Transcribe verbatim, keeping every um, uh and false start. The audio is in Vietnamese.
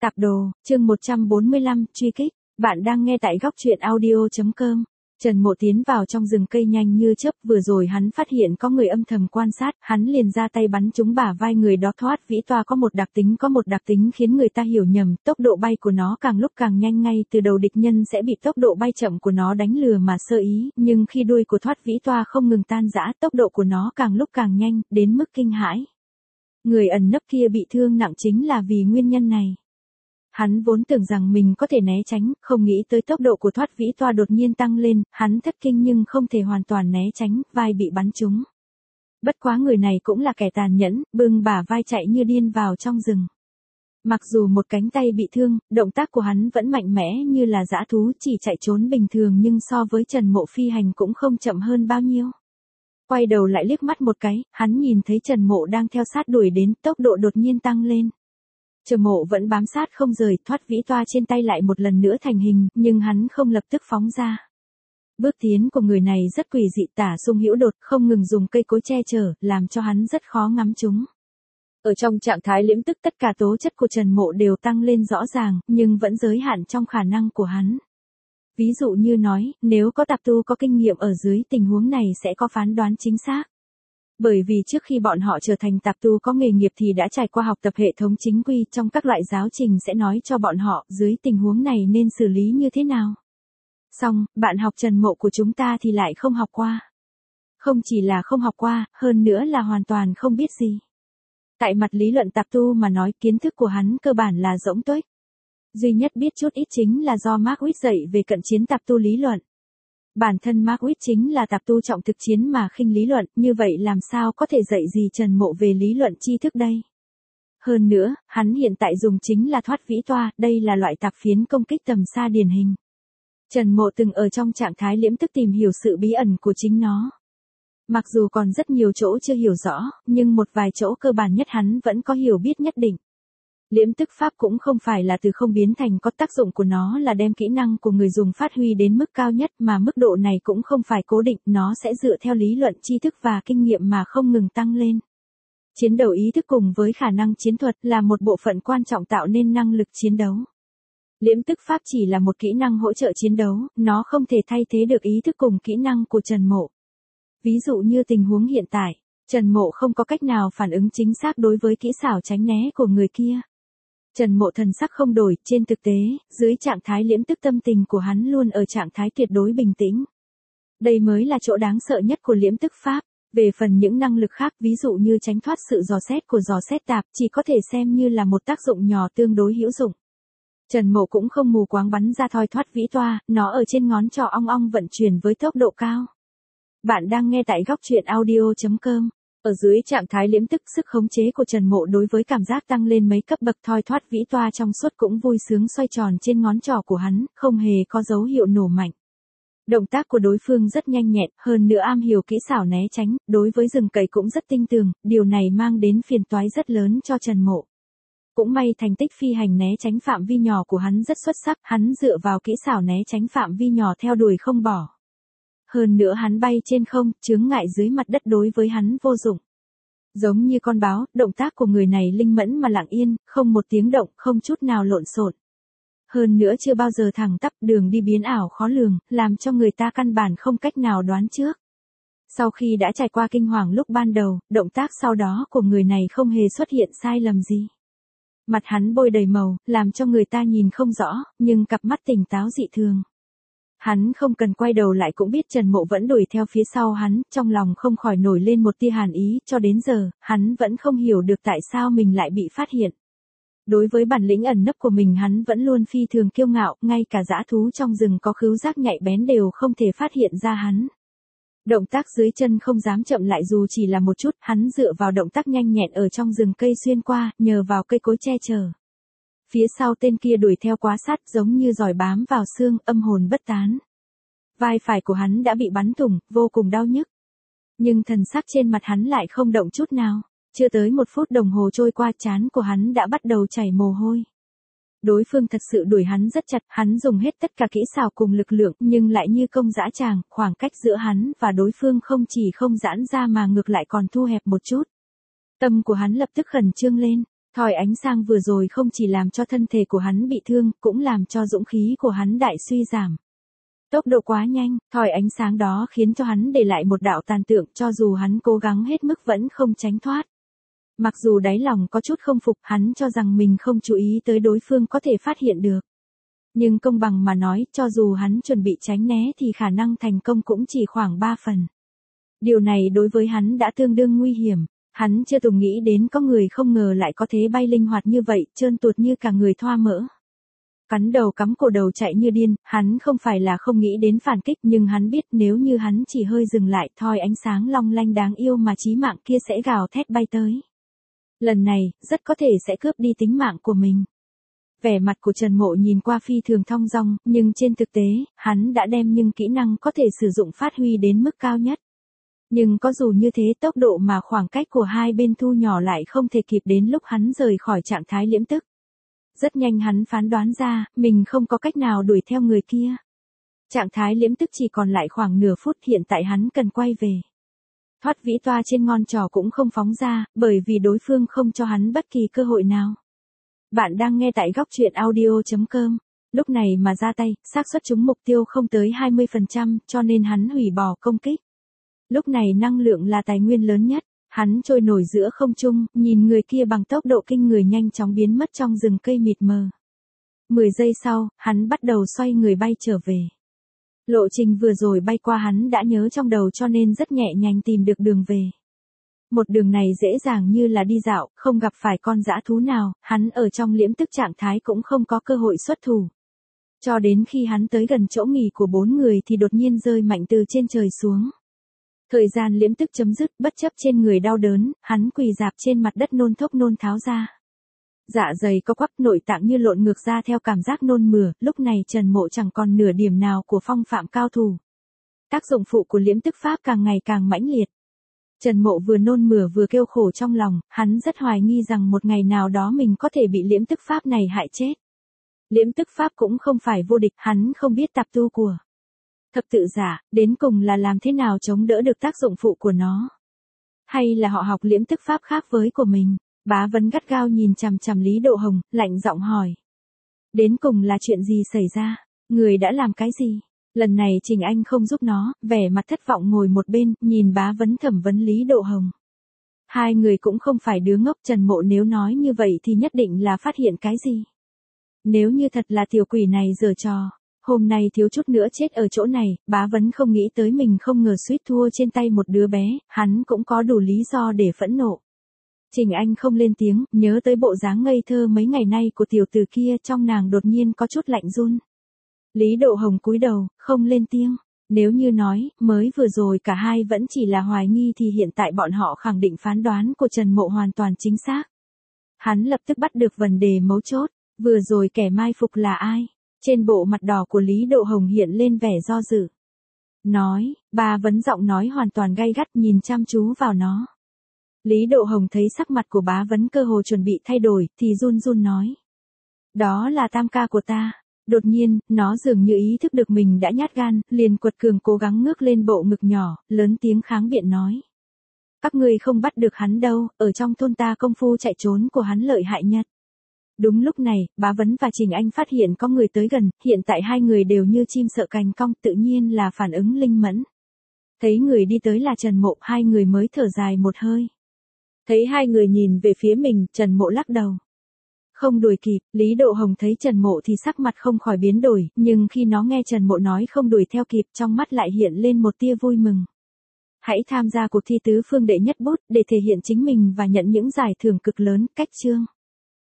Tạp đồ, chương một trăm bốn mươi lăm, truy kích. Bạn đang nghe tại góc truyện audio chấm com. Trần Mộ tiến vào trong rừng cây nhanh như chớp, vừa rồi hắn phát hiện có người âm thầm quan sát, hắn liền ra tay bắn trúng bả vai người đó. Thoát vĩ toa có một đặc tính có một đặc tính khiến người ta hiểu nhầm, tốc độ bay của nó càng lúc càng nhanh, ngay từ đầu địch nhân sẽ bị tốc độ bay chậm của nó đánh lừa mà sơ ý, nhưng khi đuôi của thoát vĩ toa không ngừng tan rã, tốc độ của nó càng lúc càng nhanh, đến mức kinh hãi. Người ẩn nấp kia bị thương nặng chính là vì nguyên nhân này. Hắn vốn tưởng rằng mình có thể né tránh, không nghĩ tới tốc độ của thoát vĩ toa đột nhiên tăng lên, hắn thất kinh nhưng không thể hoàn toàn né tránh, vai bị bắn trúng. Bất quá người này cũng là kẻ tàn nhẫn, bưng bả vai chạy như điên vào trong rừng. Mặc dù một cánh tay bị thương, động tác của hắn vẫn mạnh mẽ như là dã thú, chỉ chạy trốn bình thường nhưng so với Trần Mộ phi hành cũng không chậm hơn bao nhiêu. Quay đầu lại liếc mắt một cái, hắn nhìn thấy Trần Mộ đang theo sát đuổi đến, tốc độ đột nhiên tăng lên. Trần Mộ vẫn bám sát không rời, thoát vĩ toa trên tay lại một lần nữa thành hình, nhưng hắn không lập tức phóng ra. Bước tiến của người này rất quỷ dị, tả xung hữu đột, không ngừng dùng cây cối che chở, làm cho hắn rất khó ngắm chúng. Ở trong trạng thái liễm tức, tất cả tố chất của Trần Mộ đều tăng lên rõ ràng, nhưng vẫn giới hạn trong khả năng của hắn. Ví dụ như nói, nếu có tạp tu có kinh nghiệm ở dưới tình huống này sẽ có phán đoán chính xác. Bởi vì trước khi bọn họ trở thành tạp tu có nghề nghiệp thì đã trải qua học tập hệ thống chính quy, trong các loại giáo trình sẽ nói cho bọn họ dưới tình huống này nên xử lý như thế nào. Xong, bạn học Trần Mộ của chúng ta thì lại không học qua. Không chỉ là không học qua, hơn nữa là hoàn toàn không biết gì. Tại mặt lý luận tạp tu mà nói, kiến thức của hắn cơ bản là rỗng tuếch. Duy nhất biết chút ít chính là do Mark Witt dạy về cận chiến tạp tu lý luận. Bản thân Mark Witt chính là tạp tu trọng thực chiến mà khinh lý luận, như vậy làm sao có thể dạy gì Trần Mộ về lý luận tri thức đây? Hơn nữa, hắn hiện tại dùng chính là thoát vĩ toa, đây là loại tạp phiến công kích tầm xa điển hình. Trần Mộ từng ở trong trạng thái liễm tức tìm hiểu sự bí ẩn của chính nó. Mặc dù còn rất nhiều chỗ chưa hiểu rõ, nhưng một vài chỗ cơ bản nhất hắn vẫn có hiểu biết nhất định. Liễm tức pháp cũng không phải là từ không biến thành có, tác dụng của nó là đem kỹ năng của người dùng phát huy đến mức cao nhất, mà mức độ này cũng không phải cố định, nó sẽ dựa theo lý luận tri thức và kinh nghiệm mà không ngừng tăng lên. Chiến đấu ý thức cùng với khả năng chiến thuật là một bộ phận quan trọng tạo nên năng lực chiến đấu. Liễm tức pháp chỉ là một kỹ năng hỗ trợ chiến đấu, nó không thể thay thế được ý thức cùng kỹ năng của Trần Mộ. Ví dụ như tình huống hiện tại, Trần Mộ không có cách nào phản ứng chính xác đối với kỹ xảo tránh né của người kia. Trần Mộ thần sắc không đổi, trên thực tế, dưới trạng thái liễm tức tâm tình của hắn luôn ở trạng thái tuyệt đối bình tĩnh. Đây mới là chỗ đáng sợ nhất của liễm tức pháp. Về phần những năng lực khác, ví dụ như tránh thoát sự dò xét của dò xét tạp, chỉ có thể xem như là một tác dụng nhỏ tương đối hữu dụng. Trần Mộ cũng không mù quáng bắn ra thoi thoát vĩ toa, nó ở trên ngón trỏ ong ong vận chuyển với tốc độ cao. Bạn đang nghe tại góc truyện audio chấm com. Ở dưới trạng thái liễm tức, sức khống chế của Trần Mộ đối với cảm giác tăng lên mấy cấp bậc, thoi thoát vĩ toa trong suốt cũng vui sướng xoay tròn trên ngón trỏ của hắn, không hề có dấu hiệu nổ mạnh. Động tác của đối phương rất nhanh nhẹn, hơn nữa am hiểu kỹ xảo né tránh, đối với rừng cầy cũng rất tinh tường, điều này mang đến phiền toái rất lớn cho Trần Mộ. Cũng may thành tích phi hành né tránh phạm vi nhỏ của hắn rất xuất sắc, hắn dựa vào kỹ xảo né tránh phạm vi nhỏ theo đuổi không bỏ. Hơn nữa hắn bay trên không, chướng ngại dưới mặt đất đối với hắn vô dụng. Giống như con báo, động tác của người này linh mẫn mà lặng yên, không một tiếng động, không chút nào lộn xộn. Hơn nữa chưa bao giờ thẳng tắp, đường đi biến ảo khó lường, làm cho người ta căn bản không cách nào đoán trước. Sau khi đã trải qua kinh hoàng lúc ban đầu, động tác sau đó của người này không hề xuất hiện sai lầm gì. Mặt hắn bôi đầy màu, làm cho người ta nhìn không rõ, nhưng cặp mắt tỉnh táo dị thường. Hắn không cần quay đầu lại cũng biết Trần Mộ vẫn đuổi theo phía sau hắn, trong lòng không khỏi nổi lên một tia hàn ý, cho đến giờ, hắn vẫn không hiểu được tại sao mình lại bị phát hiện. Đối với bản lĩnh ẩn nấp của mình hắn vẫn luôn phi thường kiêu ngạo, ngay cả dã thú trong rừng có khứu giác nhạy bén đều không thể phát hiện ra hắn. Động tác dưới chân không dám chậm lại dù chỉ là một chút, hắn dựa vào động tác nhanh nhẹn ở trong rừng cây xuyên qua, nhờ vào cây cối che chở. Phía sau tên kia đuổi theo quá sát, giống như giỏi bám vào xương, âm hồn bất tán. Vai phải của hắn đã bị bắn thủng, vô cùng đau nhức. Nhưng thần sắc trên mặt hắn lại không động chút nào. Chưa tới một phút đồng hồ trôi qua, trán của hắn đã bắt đầu chảy mồ hôi. Đối phương thật sự đuổi hắn rất chặt, hắn dùng hết tất cả kỹ xảo cùng lực lượng, nhưng lại như công dã tràng, khoảng cách giữa hắn và đối phương không chỉ không giãn ra mà ngược lại còn thu hẹp một chút. Tâm của hắn lập tức khẩn trương lên. Thỏi ánh sang vừa rồi không chỉ làm cho thân thể của hắn bị thương, cũng làm cho dũng khí của hắn đại suy giảm. Tốc độ quá nhanh, thỏi ánh sáng đó khiến cho hắn để lại một đạo tàn tượng, cho dù hắn cố gắng hết mức vẫn không tránh thoát. Mặc dù đáy lòng có chút không phục, hắn cho rằng mình không chú ý tới đối phương có thể phát hiện được. Nhưng công bằng mà nói, cho dù hắn chuẩn bị tránh né thì khả năng thành công cũng chỉ khoảng ba phần. Điều này đối với hắn đã tương đương nguy hiểm. Hắn chưa từng nghĩ đến có người không ngờ lại có thế bay linh hoạt như vậy, trơn tuột như cả người thoa mỡ. Cắn đầu cắm cổ đầu chạy như điên, hắn không phải là không nghĩ đến phản kích, nhưng hắn biết nếu như hắn chỉ hơi dừng lại, thoi ánh sáng long lanh đáng yêu mà chí mạng kia sẽ gào thét bay tới. Lần này, rất có thể sẽ cướp đi tính mạng của mình. Vẻ mặt của Trần Mộ nhìn qua phi thường thong dong, nhưng trên thực tế, hắn đã đem những kỹ năng có thể sử dụng phát huy đến mức cao nhất. Nhưng có dù như thế, tốc độ mà khoảng cách của hai bên thu nhỏ lại không thể kịp đến lúc hắn rời khỏi trạng thái liễm tức. Rất nhanh hắn phán đoán ra, mình không có cách nào đuổi theo người kia. Trạng thái liễm tức chỉ còn lại khoảng nửa phút, hiện tại hắn cần quay về. Thoát vĩ toa trên ngón trỏ cũng không phóng ra, bởi vì đối phương không cho hắn bất kỳ cơ hội nào. Bạn đang nghe tại góc truyện audio chấm com. Lúc này mà ra tay, xác suất trúng mục tiêu không tới hai mươi phần trăm, cho nên hắn hủy bỏ công kích. Lúc này năng lượng là tài nguyên lớn nhất, hắn trôi nổi giữa không trung, nhìn người kia bằng tốc độ kinh người nhanh chóng biến mất trong rừng cây mịt mờ. mười giây sau, hắn bắt đầu xoay người bay trở về. Lộ trình vừa rồi bay qua hắn đã nhớ trong đầu cho nên rất nhẹ nhàng tìm được đường về. Một đường này dễ dàng như là đi dạo, không gặp phải con dã thú nào, hắn ở trong liễm tức trạng thái cũng không có cơ hội xuất thủ. Cho đến khi hắn tới gần chỗ nghỉ của bốn người thì đột nhiên rơi mạnh từ trên trời xuống. Thời gian liễm tức chấm dứt, bất chấp trên người đau đớn, hắn quỳ rạp trên mặt đất nôn thốc nôn tháo ra. Dạ dày co quắp, nội tạng như lộn ngược ra theo cảm giác nôn mửa, lúc này Trần Mộ chẳng còn nửa điểm nào của phong phạm cao thủ. Tác dụng phụ của liễm tức pháp càng ngày càng mãnh liệt. Trần Mộ vừa nôn mửa vừa kêu khổ trong lòng, hắn rất hoài nghi rằng một ngày nào đó mình có thể bị liễm tức pháp này hại chết. Liễm tức pháp cũng không phải vô địch, hắn không biết tạp tu của thập tự giả, đến cùng là làm thế nào chống đỡ được tác dụng phụ của nó. Hay là họ học liễm tức pháp khác với của mình? Bá Vấn gắt gao nhìn chằm chằm Lý Độ Hồng, lạnh giọng hỏi. Đến cùng là chuyện gì xảy ra? Người đã làm cái gì? Lần này Trình Anh không giúp nó, vẻ mặt thất vọng ngồi một bên, nhìn Bá Vấn thẩm vấn Lý Độ Hồng. Hai người cũng không phải đứa ngốc, Trần Mộ nếu nói như vậy thì nhất định là phát hiện cái gì. Nếu như thật là tiểu quỷ này giở trò, hôm nay thiếu chút nữa chết ở chỗ này, Bá Vấn không nghĩ tới mình không ngờ suýt thua trên tay một đứa bé, hắn cũng có đủ lý do để phẫn nộ. Trình Anh không lên tiếng, nhớ tới bộ dáng ngây thơ mấy ngày nay của tiểu tử kia, trong nàng đột nhiên có chút lạnh run. Lý Độ Hồng cúi đầu, không lên tiếng. Nếu như nói, mới vừa rồi cả hai vẫn chỉ là hoài nghi thì hiện tại bọn họ khẳng định phán đoán của Trần Mộ hoàn toàn chính xác. Hắn lập tức bắt được vấn đề mấu chốt, vừa rồi kẻ mai phục là ai? Trên bộ mặt đỏ của Lý Độ Hồng hiện lên vẻ do dự. Nói, Bá Vấn giọng nói hoàn toàn gay gắt nhìn chăm chú vào nó. Lý Độ Hồng thấy sắc mặt của Bá Vấn cơ hồ chuẩn bị thay đổi, thì run run nói. Đó là tam ca của ta. Đột nhiên, nó dường như ý thức được mình đã nhát gan, liền quật cường cố gắng ngước lên bộ ngực nhỏ, lớn tiếng kháng biện nói. Các ngươi không bắt được hắn đâu, ở trong thôn ta công phu chạy trốn của hắn lợi hại nhất. Đúng lúc này, Bá Vấn và Trình Anh phát hiện có người tới gần, hiện tại hai người đều như chim sợ cành cong, tự nhiên là phản ứng linh mẫn. Thấy người đi tới là Trần Mộ, hai người mới thở dài một hơi. Thấy hai người nhìn về phía mình, Trần Mộ lắc đầu. Không đuổi kịp, Lý Độ Hồng thấy Trần Mộ thì sắc mặt không khỏi biến đổi, nhưng khi nó nghe Trần Mộ nói không đuổi theo kịp, trong mắt lại hiện lên một tia vui mừng. Hãy tham gia cuộc thi tứ phương đệ nhất bút, để thể hiện chính mình và nhận những giải thưởng cực lớn, cách chương.